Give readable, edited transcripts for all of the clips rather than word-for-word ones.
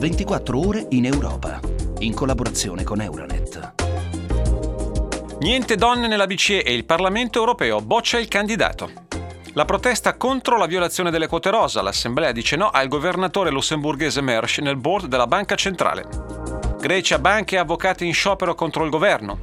24 ore in Europa, in collaborazione con Euronet. Niente donne nella BCE e il Parlamento europeo boccia il candidato. La protesta contro la violazione delle quote rosa. L'Assemblea dice no al governatore lussemburghese Mersch nel board della Banca Centrale. Grecia, banche e avvocati in sciopero contro il governo.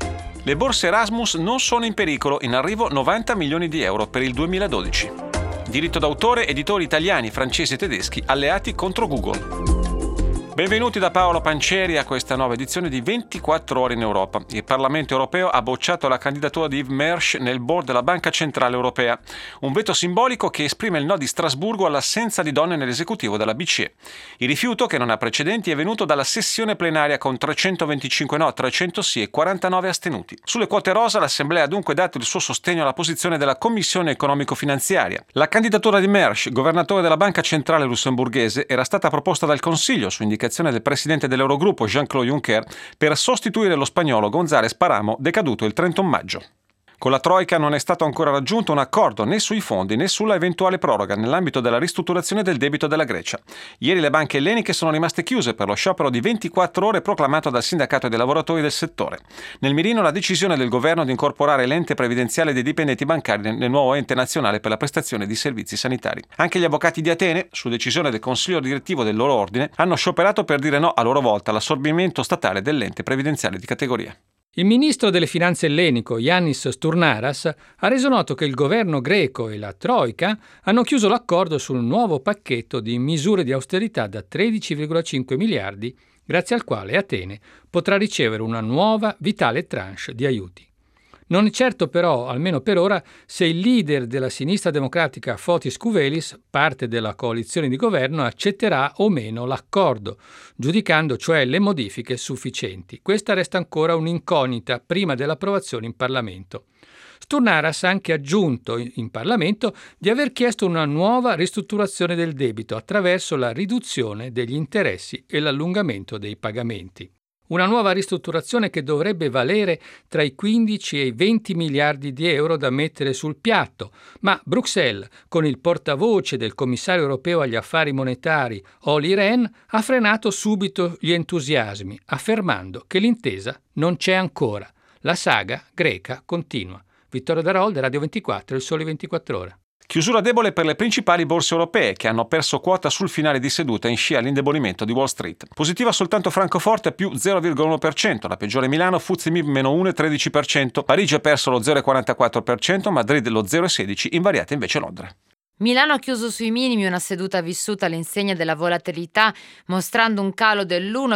Le borse Erasmus non sono in pericolo, in arrivo 90 milioni di euro per il 2012. Diritto d'autore, editori italiani, francesi e tedeschi alleati contro Google. Benvenuti da Paolo Pancieri a questa nuova edizione di 24 ore in Europa. Il Parlamento europeo ha bocciato la candidatura di Yves Mersch nel board della Banca Centrale Europea, un veto simbolico che esprime il no di Strasburgo all'assenza di donne nell'esecutivo della BCE. Il rifiuto, che non ha precedenti, è venuto dalla sessione plenaria con 325 no, 300 sì e 49 astenuti. Sulle quote rosa l'Assemblea ha dunque dato il suo sostegno alla posizione della Commissione economico-finanziaria. La candidatura di Mersch, governatore della Banca Centrale lussemburghese, era stata proposta dal Consiglio su indicazione del presidente dell'Eurogruppo Jean-Claude Juncker per sostituire lo spagnolo González Paramo, decaduto il 31 maggio. Con la Troika non è stato ancora raggiunto un accordo né sui fondi né sulla eventuale proroga nell'ambito della ristrutturazione del debito della Grecia. Ieri le banche elleniche sono rimaste chiuse per lo sciopero di 24 ore proclamato dal sindacato dei lavoratori del settore. Nel mirino la decisione del governo di incorporare l'ente previdenziale dei dipendenti bancari nel nuovo ente nazionale per la prestazione di servizi sanitari. Anche gli avvocati di Atene, su decisione del consiglio direttivo del loro ordine, hanno scioperato per dire no a loro volta all'assorbimento statale dell'ente previdenziale di categoria. Il ministro delle finanze ellenico, Yannis Stournaras, ha reso noto che il governo greco e la Troika hanno chiuso l'accordo sul nuovo pacchetto di misure di austerità da 13,5 miliardi, grazie al quale Atene potrà ricevere una nuova vitale tranche di aiuti. Non è certo però, almeno per ora, se il leader della sinistra democratica Fotis Kouvelis, parte della coalizione di governo, accetterà o meno l'accordo, giudicando cioè le modifiche sufficienti. Questa resta ancora un'incognita prima dell'approvazione in Parlamento. Stournaras ha anche aggiunto in Parlamento di aver chiesto una nuova ristrutturazione del debito attraverso la riduzione degli interessi e l'allungamento dei pagamenti. Una nuova ristrutturazione che dovrebbe valere tra i 15 e i 20 miliardi di euro da mettere sul piatto, ma Bruxelles, con il portavoce del commissario europeo agli affari monetari, Olli Rehn, ha frenato subito gli entusiasmi, affermando che l'intesa non c'è ancora. La saga greca continua. Vittorio Darolde, Radio 24, Il Sole 24 Ore. Chiusura debole per le principali borse europee, che hanno perso quota sul finale di seduta in scia all'indebolimento di Wall Street. Positiva soltanto Francoforte più 0,1%, la peggiore Milano, FTSE MIB meno 1,13%, Parigi ha perso lo 0,44%, Madrid lo 0,16%, invariata invece Londra. Milano ha chiuso sui minimi una seduta vissuta all'insegna della volatilità, mostrando un calo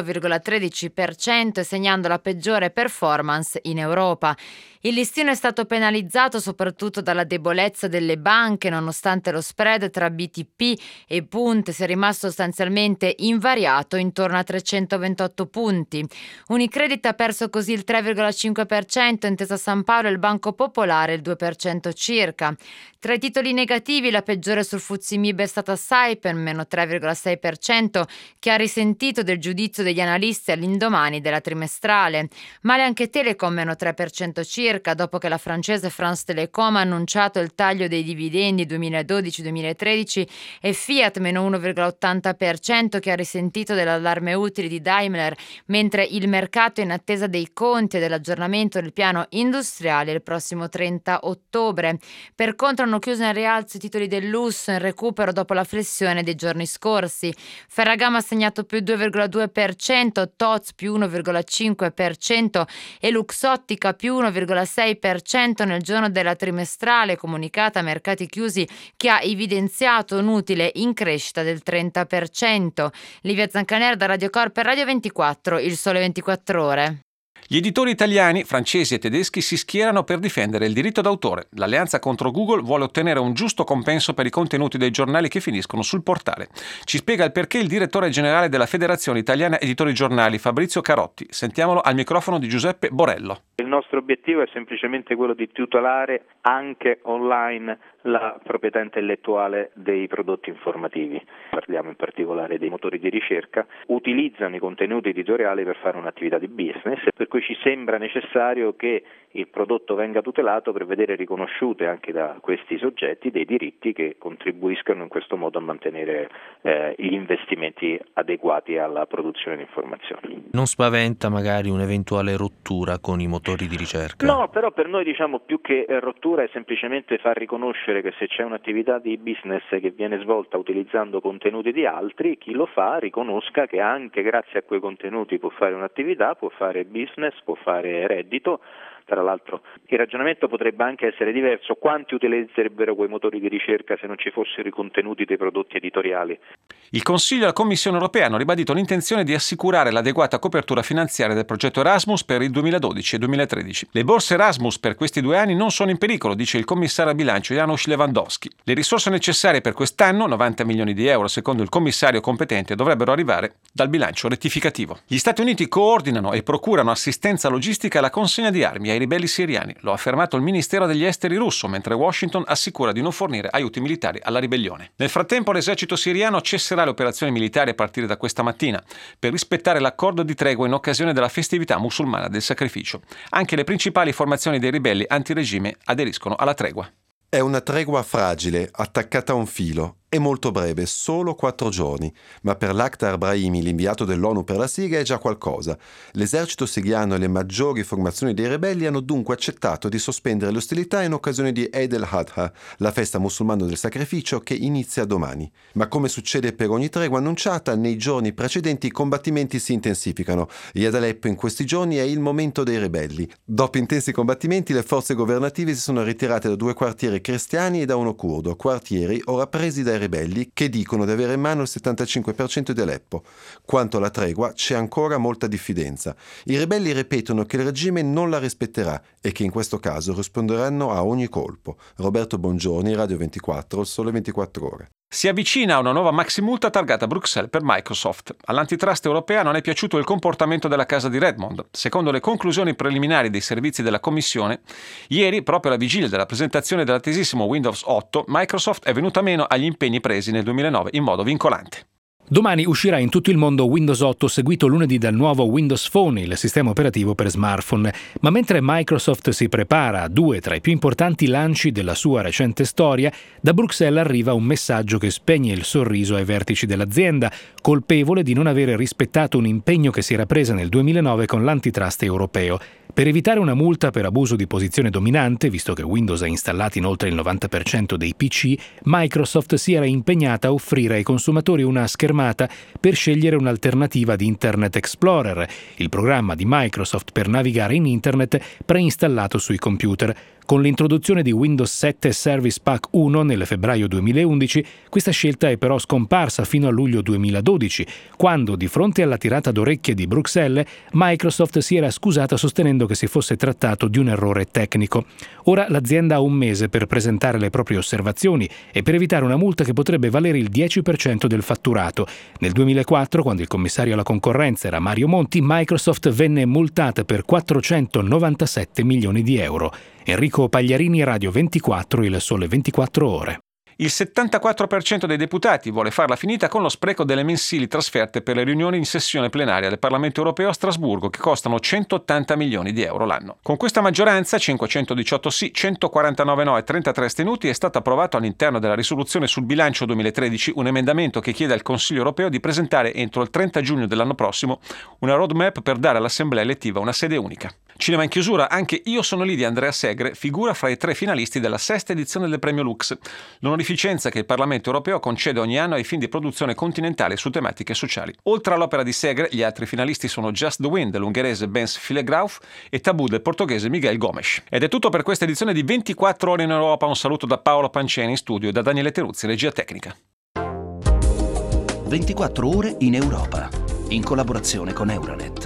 dell'1,13% e segnando la peggiore performance in Europa. Il listino è stato penalizzato soprattutto dalla debolezza delle banche, nonostante lo spread tra BTP e Punt sia rimasto sostanzialmente invariato intorno a 328 punti. Unicredit ha perso così il 3,5%, Intesa Sanpaolo e il Banco Popolare il 2% circa. Tra i titoli negativi la peggiore sul FTSE MIB è stata Saipem, meno 3,6%, che ha risentito del giudizio degli analisti all'indomani della trimestrale. Male anche Telecom, meno 3% circa, dopo che la francese France Télécom ha annunciato il taglio dei dividendi 2012-2013 e Fiat, meno 1,80%, che ha risentito dell'allarme utili di Daimler, mentre il mercato è in attesa dei conti e dell'aggiornamento del piano industriale il prossimo 30 ottobre. Per contro hanno chiuso in rialzo i titoli del lusso in recupero dopo la flessione dei giorni scorsi. Ferragamo ha segnato più 2,2%, Tozzi più 1,5% e Luxottica più 1,6% nel giorno della trimestrale comunicata a mercati chiusi, che ha evidenziato un utile in crescita del 30%. Livia Zancanera da Radio Corp per Radio 24, Il Sole 24 Ore. Gli editori italiani, francesi e tedeschi si schierano per difendere il diritto d'autore. L'alleanza contro Google vuole ottenere un giusto compenso per i contenuti dei giornali che finiscono sul portale. Ci spiega il perché il direttore generale della Federazione Italiana Editori Giornali, Fabrizio Carotti. Sentiamolo al microfono di Giuseppe Borello. Il nostro obiettivo è semplicemente quello di tutelare anche online la proprietà intellettuale dei prodotti informativi. Parliamo in particolare dei motori di ricerca, utilizzano i contenuti editoriali per fare un'attività di business, per cui ci sembra necessario che il prodotto venga tutelato per vedere riconosciute anche da questi soggetti dei diritti che contribuiscano in questo modo a mantenere gli investimenti adeguati alla produzione di informazioni. Non spaventa magari un'eventuale rottura con i motori di ricerca? No, però per noi più che rottura è semplicemente far riconoscere che se c'è un'attività di business che viene svolta utilizzando contenuti di altri, chi lo fa riconosca che anche grazie a quei contenuti può fare un'attività, può fare business, può fare reddito. Tra l'altro il ragionamento potrebbe anche essere diverso: quanti utilizzerebbero quei motori di ricerca se non ci fossero i contenuti dei prodotti editoriali? Il Consiglio e la Commissione europea hanno ribadito l'intenzione di assicurare l'adeguata copertura finanziaria del progetto Erasmus per il 2012 e 2013. Le borse Erasmus per questi 2 anni non sono in pericolo, dice il commissario al bilancio Janusz Lewandowski. Le risorse necessarie per quest'anno, 90 milioni di euro secondo il commissario competente, dovrebbero arrivare dal bilancio rettificativo. Gli Stati Uniti coordinano e procurano assistenza logistica alla consegna di armi ai ribelli siriani, lo ha affermato il Ministero degli Esteri russo, mentre Washington assicura di non fornire aiuti militari alla ribellione. Nel frattempo l'esercito siriano cesserà le operazioni militari a partire da questa mattina per rispettare l'accordo di tregua in occasione della festività musulmana del sacrificio. Anche le principali formazioni dei ribelli antiregime aderiscono alla tregua. È una tregua fragile, attaccata a un filo. È molto breve, solo 4 giorni, ma per Lakhdar Brahimi, l'inviato dell'ONU per la Siria, è già qualcosa. L'esercito siriano e le maggiori formazioni dei ribelli hanno dunque accettato di sospendere le ostilità in occasione di Eid al-Adha, la festa musulmana del sacrificio che inizia domani. Ma come succede per ogni tregua annunciata, nei giorni precedenti i combattimenti si intensificano e ad Aleppo in questi giorni è il momento dei ribelli. Dopo intensi combattimenti le forze governative si sono ritirate da 2 quartieri cristiani e da uno curdo, quartieri ora presi dai ribelli che dicono di avere in mano il 75% di Aleppo. Quanto alla tregua c'è ancora molta diffidenza. I ribelli ripetono che il regime non la rispetterà e che in questo caso risponderanno a ogni colpo. Roberto Bongiorni, Radio 24, Il Sole 24 Ore. Si avvicina a una nuova maximulta targata a Bruxelles per Microsoft. All'antitrust europea non è piaciuto il comportamento della casa di Redmond. Secondo le conclusioni preliminari dei servizi della Commissione, ieri, proprio alla vigilia della presentazione dell'attesissimo Windows 8, Microsoft è venuta meno agli impegni presi nel 2009 in modo vincolante. Domani uscirà in tutto il mondo Windows 8, seguito lunedì dal nuovo Windows Phone, il sistema operativo per smartphone. Ma mentre Microsoft si prepara a 2 tra i più importanti lanci della sua recente storia, da Bruxelles arriva un messaggio che spegne il sorriso ai vertici dell'azienda, colpevole di non avere rispettato un impegno che si era presa nel 2009 con l'antitrust europeo. Per evitare una multa per abuso di posizione dominante, visto che Windows è installato in oltre il 90% dei PC, Microsoft si era impegnata a offrire ai consumatori una schermata per scegliere un'alternativa di Internet Explorer, il programma di Microsoft per navigare in Internet preinstallato sui computer. Con l'introduzione di Windows 7 Service Pack 1 nel febbraio 2011, questa scelta è però scomparsa fino a luglio 2012, quando, di fronte alla tirata d'orecchie di Bruxelles, Microsoft si era scusata sostenendo che si fosse trattato di un errore tecnico. Ora l'azienda ha un mese per presentare le proprie osservazioni e per evitare una multa che potrebbe valere il 10% del fatturato. Nel 2004, quando il commissario alla concorrenza era Mario Monti, Microsoft venne multata per 497 milioni di euro. Enrico Pagliarini, Radio 24, Il Sole 24 Ore. Il 74% dei deputati vuole farla finita con lo spreco delle mensili trasferte per le riunioni in sessione plenaria del Parlamento europeo a Strasburgo, che costano 180 milioni di euro l'anno. Con questa maggioranza, 518 sì, 149 no e 33 astenuti, è stato approvato all'interno della risoluzione sul bilancio 2013 un emendamento che chiede al Consiglio europeo di presentare entro il 30 giugno dell'anno prossimo una roadmap per dare all'Assemblea elettiva una sede unica. Cinema in chiusura, anche Io sono lì di Andrea Segre figura fra i 3 finalisti della 6ª edizione del premio Lux, l'onorificenza che il Parlamento europeo concede ogni anno ai film di produzione continentale su tematiche sociali. Oltre all'opera di Segre, gli altri finalisti sono Just the Wind dell'ungherese Bens Fillegrauf e Tabù del portoghese Miguel Gomes. Ed è tutto per questa edizione di 24 ore in Europa. Un saluto da Paolo Panceni in studio e da Daniele Teruzzi, regia tecnica. 24 ore in Europa, in collaborazione con Euronet.